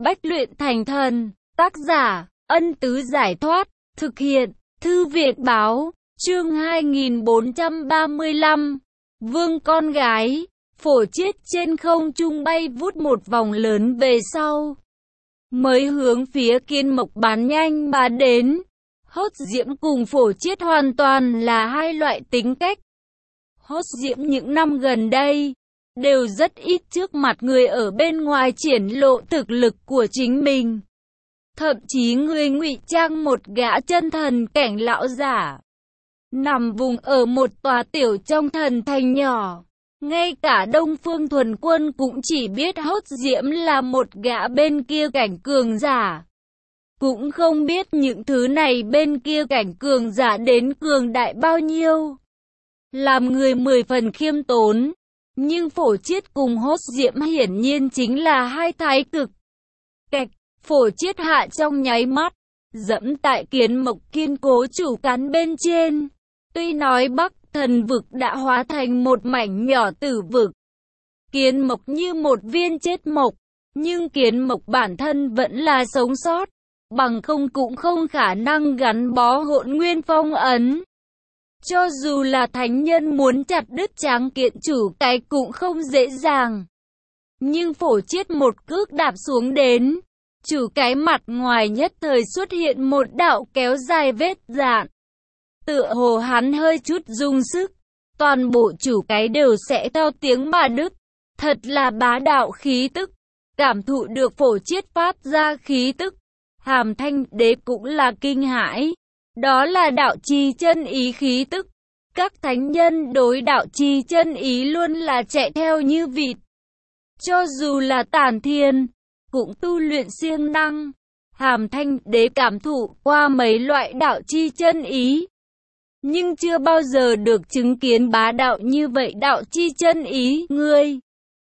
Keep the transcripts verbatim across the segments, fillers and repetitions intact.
Bách luyện thành thần. Tác giả, Ân Tứ Giải Thoát. Thực hiện, Thư Viện Báo. Chương hai nghìn bốn trăm ba mươi lăm. Vương con gái. Phổ Chiết trên không trung bay vút một vòng lớn về sau, mới hướng phía Kiên Mộc bắn nhanh mà đến. Hốt Diễm cùng Phổ Chiết hoàn toàn là hai loại tính cách. Hốt Diễm những năm gần đây đều rất ít trước mặt người ở bên ngoài triển lộ thực lực của chính mình. Thậm chí người ngụy trang một gã chân thần cảnh lão giả, nằm vùng ở một tòa tiểu trong thần thành nhỏ. Ngay cả Đông Phương Thuần Quân cũng chỉ biết Hốt Diễm là một gã bên kia cảnh cường giả, cũng không biết những thứ này bên kia cảnh cường giả đến cường đại bao nhiêu. Làm người mười phần khiêm tốn, nhưng Phổ Chiết cùng Hốt Diễm hiển nhiên chính là hai thái cực. Cạch, Phổ Chiết hạ trong nháy mắt, dẫm tại Kiến Mộc kiên cố chủ cán bên trên. Tuy nói Bắc Thần vực đã hóa thành một mảnh nhỏ tử vực, Kiến Mộc như một viên chết mộc, nhưng Kiến Mộc bản thân vẫn là sống sót, bằng không cũng không khả năng gắn bó Hỗn Nguyên phong ấn. Cho dù là thánh nhân muốn chặt đứt Tráng Kiện chủ cái cũng không dễ dàng. Nhưng Phổ Chiết một cước đạp xuống đến, chủ cái mặt ngoài nhất thời xuất hiện một đạo kéo dài vết dạn. Tựa hồ hắn hơi chút dùng sức, toàn bộ chủ cái đều sẽ theo tiếng mà đứt. Thật là bá đạo khí tức. Cảm thụ được Phổ Chiết phát ra khí tức, Hàm Thanh Đế cũng là kinh hãi. Đó là đạo chi chân ý khí tức. Các thánh nhân đối đạo chi chân ý luôn là chạy theo như vịt. Cho dù là Tản Thiên, cũng tu luyện siêng năng. Hàm Thanh Đế cảm thụ qua mấy loại đạo chi chân ý, nhưng chưa bao giờ được chứng kiến bá đạo như vậy đạo chi chân ý. Ngươi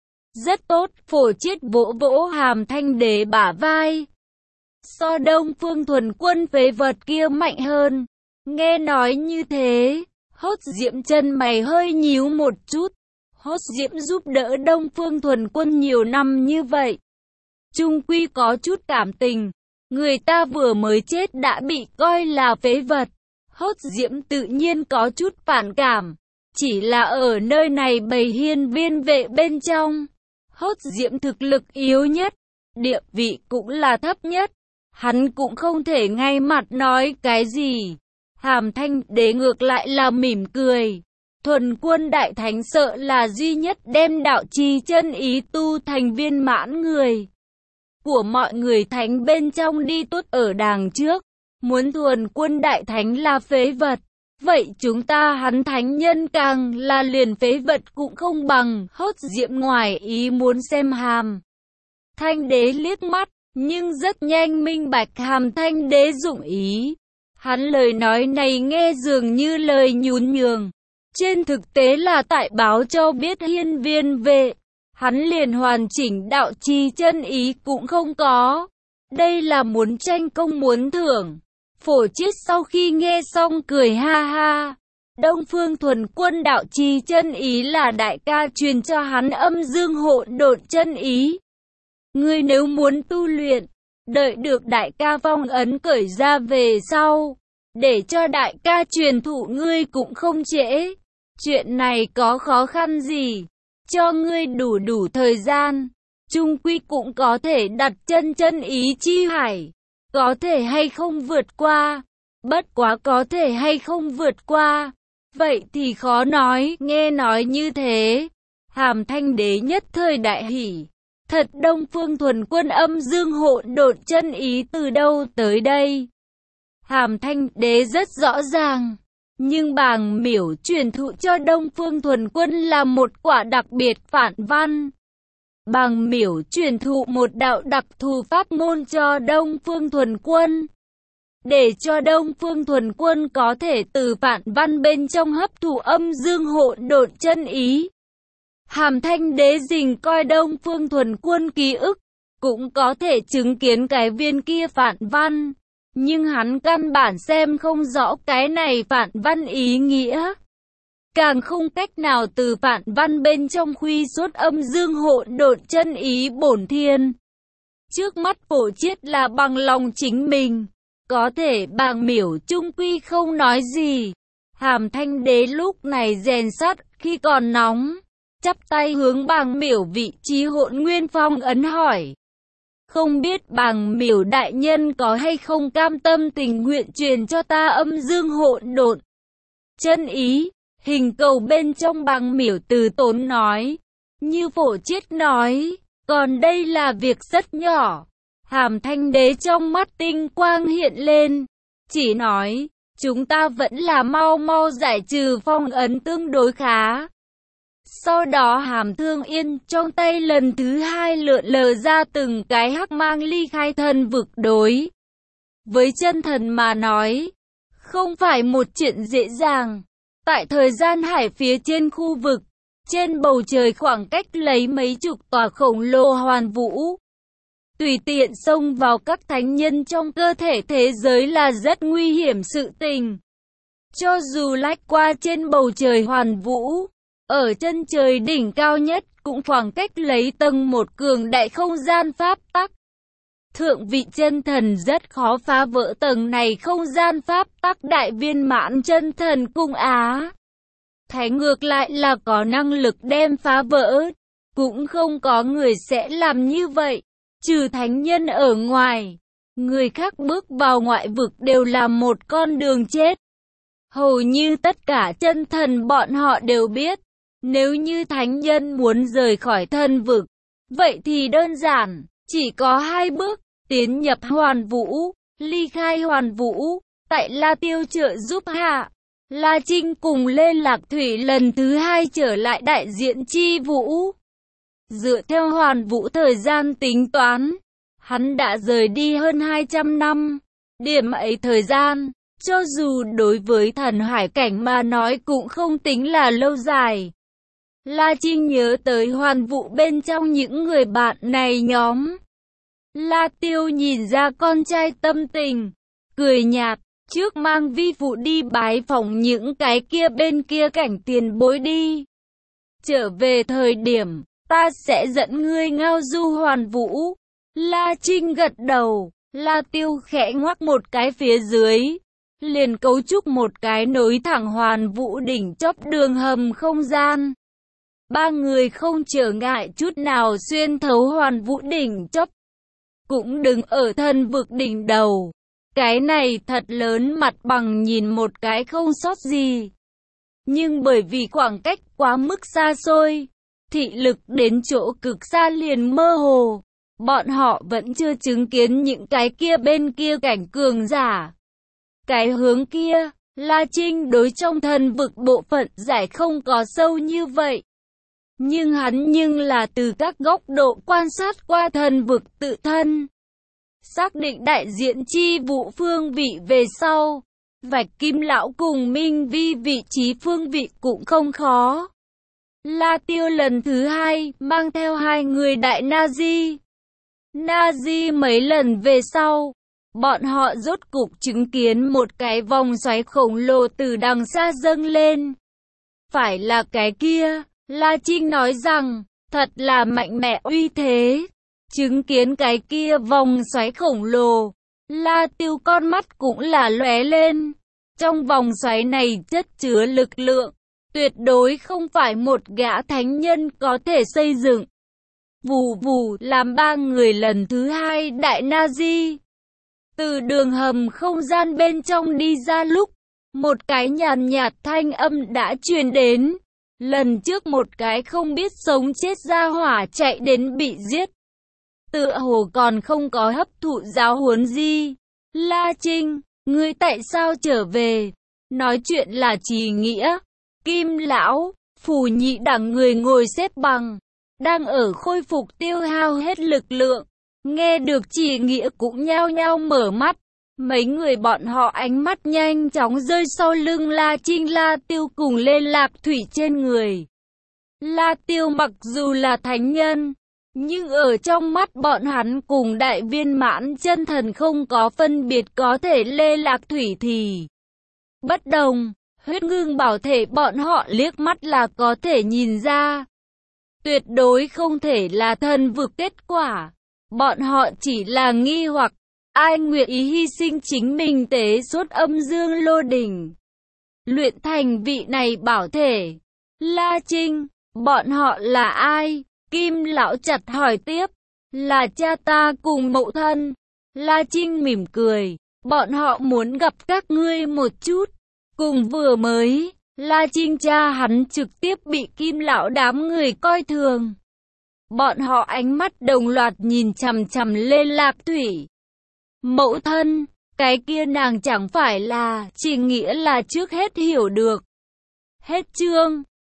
rất tốt. Phổ Chiết vỗ vỗ Hàm Thanh Đế bả vai. So Đông Phương Thuần Quân phế vật kia mạnh hơn. Nghe nói như thế, Hốt Diễm chân mày hơi nhíu một chút. Hốt Diễm giúp đỡ Đông Phương Thuần Quân nhiều năm như vậy, chung quy có chút cảm tình. Người ta vừa mới chết đã bị coi là phế vật, Hốt Diễm tự nhiên có chút phản cảm. Chỉ là ở nơi này bầy hiên viên vệ bên trong, Hốt Diễm thực lực yếu nhất, địa vị cũng là thấp nhất. Hắn cũng không thể ngay mặt nói cái gì. Hàm Thanh Đế ngược lại là mỉm cười. Thuần Quân Đại Thánh sợ là duy nhất đem đạo chi chân ý tu thành viên mãn người của mọi người thánh bên trong đi tốt ở đằng trước. Muốn Thuần Quân Đại Thánh là phế vật, vậy chúng ta hắn thánh nhân càng là liền phế vật cũng không bằng. Hốt Diễm ngoài ý muốn xem Hàm Thanh Đế liếc mắt, nhưng rất nhanh minh bạch Hàm Thanh Đế dụng ý. Hắn lời nói này nghe dường như lời nhún nhường, trên thực tế là tại báo cho biết hiên viên vệ, hắn liền hoàn chỉnh đạo chi chân ý cũng không có. Đây là muốn tranh công muốn thưởng. Phổ Chiết sau khi nghe xong cười ha ha. Đông Phương Thuần Quân đạo chi chân ý là đại ca truyền cho hắn âm dương hỗn độn chân ý. Ngươi nếu muốn tu luyện, đợi được đại ca phong ấn cởi ra về sau, để cho đại ca truyền thụ ngươi cũng không trễ. Chuyện này có khó khăn gì, cho ngươi đủ đủ thời gian, chung quy cũng có thể đặt chân chân ý chi hải. Có thể hay không vượt qua, bất quá có thể hay không vượt qua, vậy thì khó nói. Nghe nói như thế, Hàm Thanh Đế nhất thời đại hỉ. Thật, Đông Phương Thuần Quân âm dương hỗn độn chân ý từ đâu tới đây? Hàm Thanh Đế rất rõ ràng, nhưng Bàng Miểu truyền thụ cho Đông Phương Thuần Quân là một quả đặc biệt phản văn. Bàng Miểu truyền thụ một đạo đặc thù pháp môn cho Đông Phương Thuần Quân, để cho Đông Phương Thuần Quân có thể từ phản văn bên trong hấp thụ âm dương hỗn độn chân ý. Hàm Thanh Đế dình coi Đông Phương Thuần Quân ký ức, cũng có thể chứng kiến cái viên kia phản văn, nhưng hắn căn bản xem không rõ cái này phản văn ý nghĩa, càng không cách nào từ phản văn bên trong khuy xuất âm dương hỗn độn chân ý bổn thiên. Trước mắt Phổ Chiết là bằng lòng chính mình. Có thể Bàng Miểu chung quy không nói gì. Hàm Thanh Đế lúc này rèn sắt khi còn nóng. Chắp tay hướng Bàng Miểu vị trí Hỗn Nguyên Phong ấn hỏi. Không biết Bàng Miểu đại nhân có hay không cam tâm tình nguyện truyền cho ta âm dương hỗn độn chân ý. Hình cầu bên trong Bàng Miểu từ tốn nói. Như Phổ Chiết nói, còn đây là việc rất nhỏ. Hàm Thanh Đế trong mắt tinh quang hiện lên, chỉ nói, chúng ta vẫn là mau mau giải trừ phong ấn tương đối khá. Sau đó Hàm Thương Yên trong tay lần thứ hai lượn lờ ra từng cái hắc mang ly khai thân vực. Đối với chân thần mà nói, không phải một chuyện dễ dàng. Tại thời gian hải phía trên khu vực, trên bầu trời khoảng cách lấy mấy chục tòa khổng lồ hoàn vũ. Tùy tiện xông vào các thánh nhân trong cơ thể thế giới là rất nguy hiểm sự tình. Cho dù lách qua trên bầu trời hoàn vũ, ở chân trời đỉnh cao nhất cũng khoảng cách lấy tầng một cường đại không gian pháp tắc. Thượng vị chân thần rất khó phá vỡ tầng này không gian pháp tắc đại viên mãn chân thần cung Á. Thánh ngược lại là có năng lực đem phá vỡ, cũng không có người sẽ làm như vậy. Trừ thánh nhân ở ngoài, người khác bước vào ngoại vực đều là một con đường chết. Hầu như tất cả chân thần bọn họ đều biết, nếu như thánh nhân muốn rời khỏi thân vực, vậy thì đơn giản, chỉ có hai bước, tiến nhập hoàn vũ, ly khai hoàn vũ. Tại La Tiêu trợ giúp hạ, La Trinh cùng Lê Lạc Thủy lần thứ hai trở lại đại diện chi vũ. Dựa theo hoàn vũ thời gian tính toán, hắn đã rời đi hơn hai trăm năm. Điểm ấy thời gian, cho dù đối với thần hải cảnh mà nói cũng không tính là lâu dài. La Trinh nhớ tới hoàn vũ bên trong những người bạn này nhóm. La Tiêu nhìn ra con trai tâm tình, cười nhạt, trước mang vi phụ đi bái phỏng những cái kia bên kia cảnh tiền bối đi. Trở về thời điểm, ta sẽ dẫn ngươi ngao du hoàn vũ. La Trinh gật đầu, La Tiêu khẽ ngoắc một cái phía dưới, liền cấu trúc một cái nối thẳng hoàn vũ đỉnh chóp đường hầm không gian. Ba người không trở ngại chút nào xuyên thấu hoàn vũ đỉnh chóp, cũng đứng ở thân vực đỉnh đầu. Cái này thật lớn, mặt bằng nhìn một cái không sót gì. Nhưng bởi vì khoảng cách quá mức xa xôi, thị lực đến chỗ cực xa liền mơ hồ, bọn họ vẫn chưa chứng kiến những cái kia bên kia cảnh cường giả. Cái hướng kia, La Trinh đối trong thân vực bộ phận giải không có sâu như vậy. Nhưng hắn nhưng là từ các góc độ quan sát qua thân vực tự thân. Xác định đại diện chi vụ phương vị về sau, vạch Kim Lão cùng Minh Vi vị trí phương vị cũng không khó. La Tiêu lần thứ hai mang theo hai người đại Na-di. Na-di mấy lần về sau, bọn họ rốt cục chứng kiến một cái vòng xoáy khổng lồ từ đằng xa dâng lên. Phải là cái kia, La Trinh nói rằng, thật là mạnh mẽ uy thế. Chứng kiến cái kia vòng xoáy khổng lồ, La Tiêu con mắt cũng là lóe lên. Trong vòng xoáy này chất chứa lực lượng, tuyệt đối không phải một gã thánh nhân có thể xây dựng. Vù vù làm ba người lần thứ hai đại Na-di. Từ đường hầm không gian bên trong đi ra lúc, một cái nhàn nhạt thanh âm đã truyền đến. Lần trước một cái không biết sống chết ra hỏa chạy đến bị giết. Tựa hồ còn không có hấp thụ giáo huấn gì. La Trinh, ngươi tại sao trở về? Nói chuyện là Trì Nghĩa. Kim Lão, Phù Nhị đẳng người ngồi xếp bằng, đang ở khôi phục tiêu hao hết lực lượng. Nghe được Trì Nghĩa cũng nhao nhao mở mắt. Mấy người bọn họ ánh mắt nhanh chóng rơi sau lưng La Trinh, La Tiêu cùng Lê Lạc Thủy trên người. La Tiêu mặc dù là thánh nhân, nhưng ở trong mắt bọn hắn cùng đại viên mãn chân thần không có phân biệt, có thể Lê Lạc Thủy thì bất đồng. Huyết ngưng bảo thể bọn họ liếc mắt là có thể nhìn ra. Tuyệt đối không thể là thần vực kết quả. Bọn họ chỉ là nghi hoặc, ai nguyện ý hy sinh chính mình tế xuất âm dương lô đỉnh, luyện thành vị này bảo thể. La Trinh, bọn họ là ai? Kim lão chặt hỏi tiếp. Là cha ta cùng mẫu thân. La Trinh mỉm cười, bọn họ muốn gặp các ngươi một chút. Cùng vừa mới, La Trinh cha hắn trực tiếp bị Kim lão đám người coi thường. Bọn họ ánh mắt đồng loạt nhìn chằm chằm lên Lạc Thủy. Mẫu thân, cái kia nàng chẳng phải là, chỉ nghĩa là trước hết hiểu được. Hết chương.